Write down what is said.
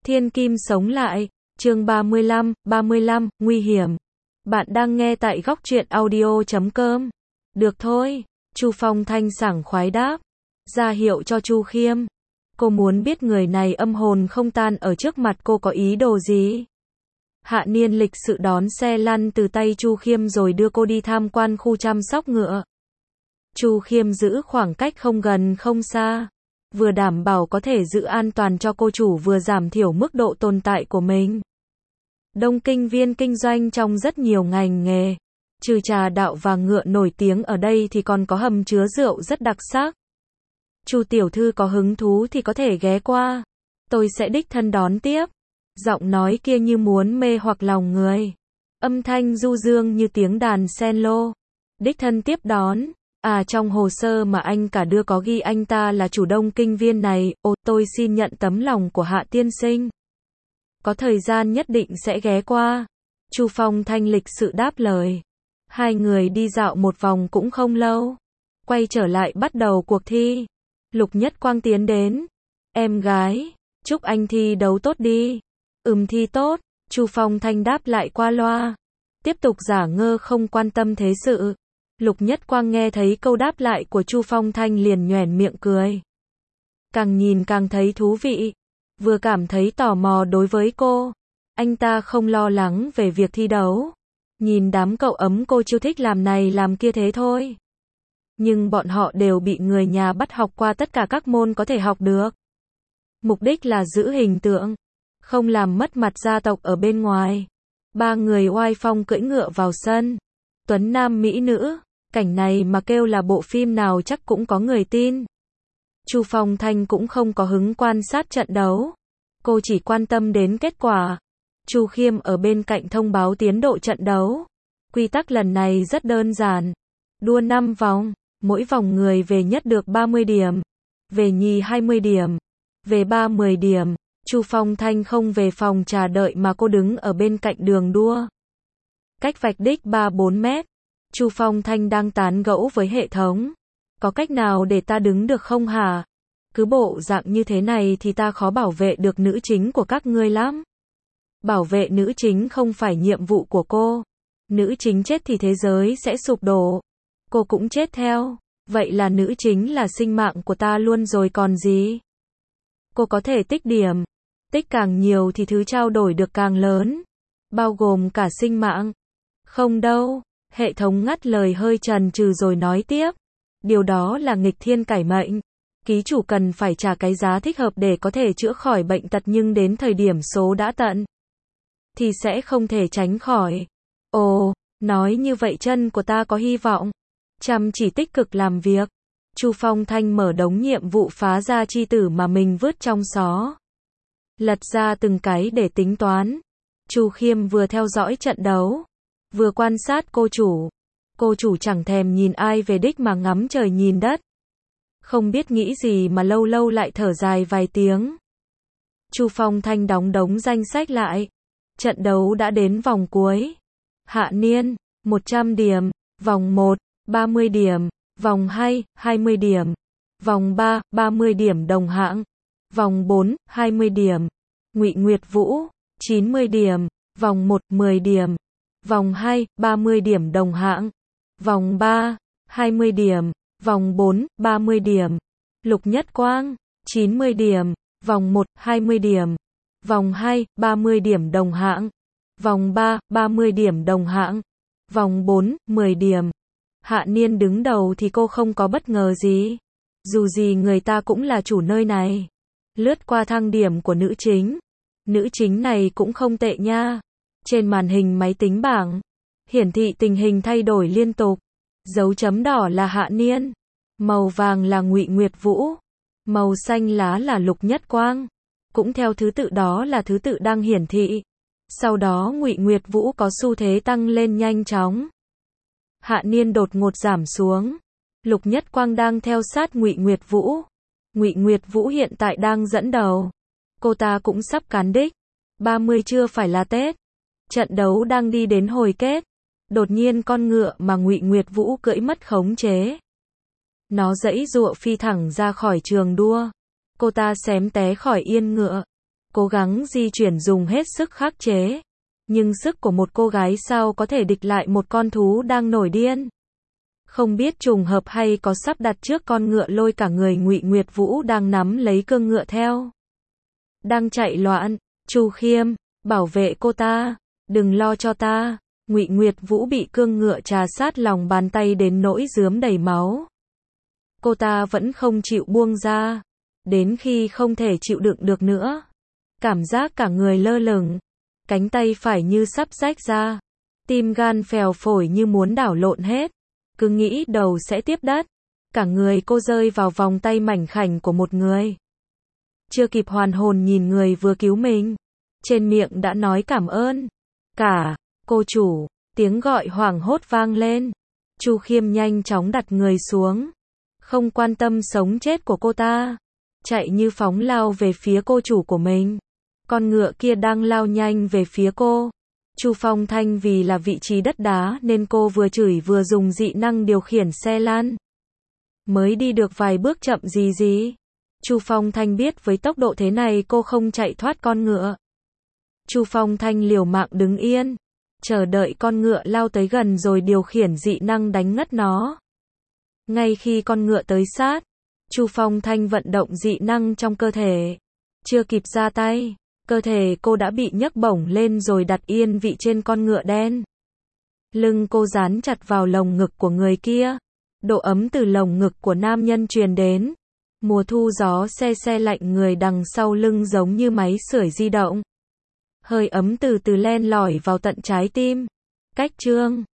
Thiên kim sống lại, chương 35, nguy hiểm. Bạn đang nghe tại góc truyện audio.com. Được thôi, Chu Phong Thanh sảng khoái đáp, ra hiệu cho Chu Khiêm. Cô muốn biết người này âm hồn không tan ở trước mặt cô có ý đồ gì. Hạ Niên lịch sự đón xe lăn từ tay Chu Khiêm rồi đưa cô đi tham quan khu chăm sóc ngựa. Chu Khiêm giữ khoảng cách không gần không xa, vừa đảm bảo có thể giữ an toàn cho cô chủ vừa giảm thiểu mức độ tồn tại của mình. Đông Kinh Viên kinh doanh trong rất nhiều ngành nghề, trừ trà đạo và ngựa nổi tiếng ở đây thì còn có hầm chứa rượu rất đặc sắc. Chu tiểu thư có hứng thú thì có thể ghé qua, tôi sẽ đích thân đón tiếp. Giọng nói kia như muốn mê hoặc lòng người, âm thanh du dương như tiếng đàn cello. Đích thân tiếp đón. À, trong hồ sơ mà anh cả đưa có ghi anh ta là chủ Đông Kinh Viên này. Ồ, tôi xin nhận tấm lòng của Hạ tiên sinh. Có thời gian nhất định sẽ ghé qua. Chu Phong Thanh lịch sự đáp lời. Hai người đi dạo một vòng cũng không lâu, quay trở lại bắt đầu cuộc thi. Lục Nhất Quang tiến đến. Em gái, chúc anh thi đấu tốt đi. Thi tốt. Chu Phong Thanh đáp lại qua loa, tiếp tục giả ngơ không quan tâm thế sự. Lục Nhất Quang nghe thấy câu đáp lại của Chu Phong Thanh liền nhoẻn miệng cười. Càng nhìn càng thấy thú vị, vừa cảm thấy tò mò đối với cô. Anh ta không lo lắng về việc thi đấu. Nhìn đám cậu ấm cô chiêu thích làm này làm kia thế thôi. Nhưng bọn họ đều bị người nhà bắt học qua tất cả các môn có thể học được. Mục đích là giữ hình tượng, không làm mất mặt gia tộc ở bên ngoài. Ba người oai phong cưỡi ngựa vào sân. Tuấn nam mỹ nữ, cảnh này mà kêu là bộ phim nào chắc cũng có người tin. Chu Phong Thanh cũng không có hứng quan sát trận đấu. Cô chỉ quan tâm đến kết quả. Chu Khiêm ở bên cạnh thông báo tiến độ trận đấu. Quy tắc lần này rất đơn giản. Đua 5 vòng, mỗi vòng người về nhất được 30 điểm, về nhì 20 điểm, về ba 10 điểm. Chu Phong Thanh không về phòng trà đợi mà cô đứng ở bên cạnh đường đua. Cách vạch đích 3-4 mét. Chu Phong Thanh đang tán gẫu với hệ thống. Có cách nào để ta đứng được không hả? Cứ bộ dạng như thế này thì ta khó bảo vệ được nữ chính của các ngươi lắm. Bảo vệ nữ chính không phải nhiệm vụ của cô. Nữ chính chết thì thế giới sẽ sụp đổ. Cô cũng chết theo. Vậy là nữ chính là sinh mạng của ta luôn rồi còn gì? Cô có thể tích điểm. Tích càng nhiều thì thứ trao đổi được càng lớn. Bao gồm cả sinh mạng. Không đâu. Hệ thống ngắt lời hơi chần chừ rồi nói tiếp. Điều đó là nghịch thiên cải mệnh. Ký chủ cần phải trả cái giá thích hợp để có thể chữa khỏi bệnh tật, nhưng đến thời điểm số đã tận thì sẽ không thể tránh khỏi. Ồ, nói như vậy chân của ta có hy vọng. Chăm chỉ tích cực làm việc. Chu Phong Thanh mở đống nhiệm vụ phá ra chi tử mà mình vứt trong xó. Lật ra từng cái để tính toán. Chu Khiêm vừa theo dõi trận đấu, vừa quan sát cô chủ. Cô chủ chẳng thèm nhìn ai về đích mà ngắm trời nhìn đất. Không biết nghĩ gì mà lâu lâu lại thở dài vài tiếng. Chu Phong Thanh đóng đống danh sách lại. Trận đấu đã đến vòng cuối. Hạ Niên, 100 điểm. Vòng 1, 30 điểm. Vòng 2, 20 điểm. Vòng 3, 30 điểm đồng hạng. Vòng 4, 20 điểm. Ngụy Nguyệt Vũ, 90 điểm. Vòng 1, 10 điểm. Vòng 2, 30 điểm đồng hạng. Vòng 3, 20 điểm. Vòng 4, 30 điểm. Lục Nhất Quang, 90 điểm. Vòng 1, 20 điểm. Vòng 2, 30 điểm đồng hạng. Vòng 3, 30 điểm đồng hạng. Vòng 4, 10 điểm. Hạ Niên đứng đầu thì cô không có bất ngờ gì. Dù gì người ta cũng là chủ nơi này. Lướt qua thang điểm của nữ chính. Nữ chính này cũng không tệ nha. Trên màn hình máy tính bảng, hiển thị tình hình thay đổi liên tục. Dấu chấm đỏ là Hạ Niên. Màu vàng là Ngụy Nguyệt Vũ. Màu xanh lá là Lục Nhất Quang. Cũng theo thứ tự đó là thứ tự đang hiển thị. Sau đó Ngụy Nguyệt Vũ có xu thế tăng lên nhanh chóng. Hạ Niên đột ngột giảm xuống. Lục Nhất Quang đang theo sát Ngụy Nguyệt Vũ. Ngụy Nguyệt Vũ hiện tại đang dẫn đầu. Cô ta cũng sắp cán đích. 30 chưa phải là Tết. Trận đấu đang đi đến hồi kết. Đột nhiên con ngựa mà Ngụy Nguyệt Vũ cưỡi mất khống chế. Nó giãy giụa phi thẳng ra khỏi trường đua. Cô ta xém té khỏi yên ngựa. cố gắng di chuyển dùng hết sức khắc chế. Nhưng sức của một cô gái sao có thể địch lại một con thú đang nổi điên. Không biết trùng hợp hay có sắp đặt trước, con ngựa lôi cả người Ngụy Nguyệt Vũ đang nắm lấy cương ngựa theo. Đang chạy loạn, Chu Khiêm, bảo vệ cô ta, đừng lo cho ta. Ngụy Nguyệt Vũ bị cương ngựa trà sát lòng bàn tay đến nỗi rướm đầy máu. Cô ta vẫn không chịu buông ra, đến khi không thể chịu đựng được nữa. Cảm giác cả người lơ lửng, cánh tay phải như sắp rách ra, tim gan phèo phổi như muốn đảo lộn hết, cứ nghĩ đầu sẽ tiếp đất. Cả người cô rơi vào vòng tay mảnh khảnh của một người. Chưa kịp hoàn hồn nhìn người vừa cứu mình, trên miệng đã nói cảm ơn. Cô chủ, tiếng gọi hoảng hốt vang lên. Chu Khiêm nhanh chóng đặt người xuống, không quan tâm sống chết của cô ta, chạy như phóng lao về phía cô chủ của mình. Con ngựa kia đang lao nhanh về phía cô. Chu Phong Thanh vì là vị trí đất đá nên cô vừa chửi vừa dùng dị năng điều khiển xe lăn. Mới đi được vài bước chậm gì. Chu Phong Thanh biết với tốc độ thế này cô không chạy thoát con ngựa. Chu Phong Thanh liều mạng đứng yên, chờ đợi con ngựa lao tới gần rồi điều khiển dị năng đánh ngất nó. Ngay khi con ngựa tới sát, Chu Phong Thanh vận động dị năng trong cơ thể. Chưa kịp ra tay, cơ thể cô đã bị nhấc bổng lên rồi đặt yên vị trên con ngựa đen. Lưng cô dán chặt vào lồng ngực của người kia. Độ ấm từ lồng ngực của nam nhân truyền đến. Mùa thu gió se lạnh người đằng sau lưng giống như máy sưởi di động. Hơi ấm từ từ len lỏi vào tận trái tim. Cách chương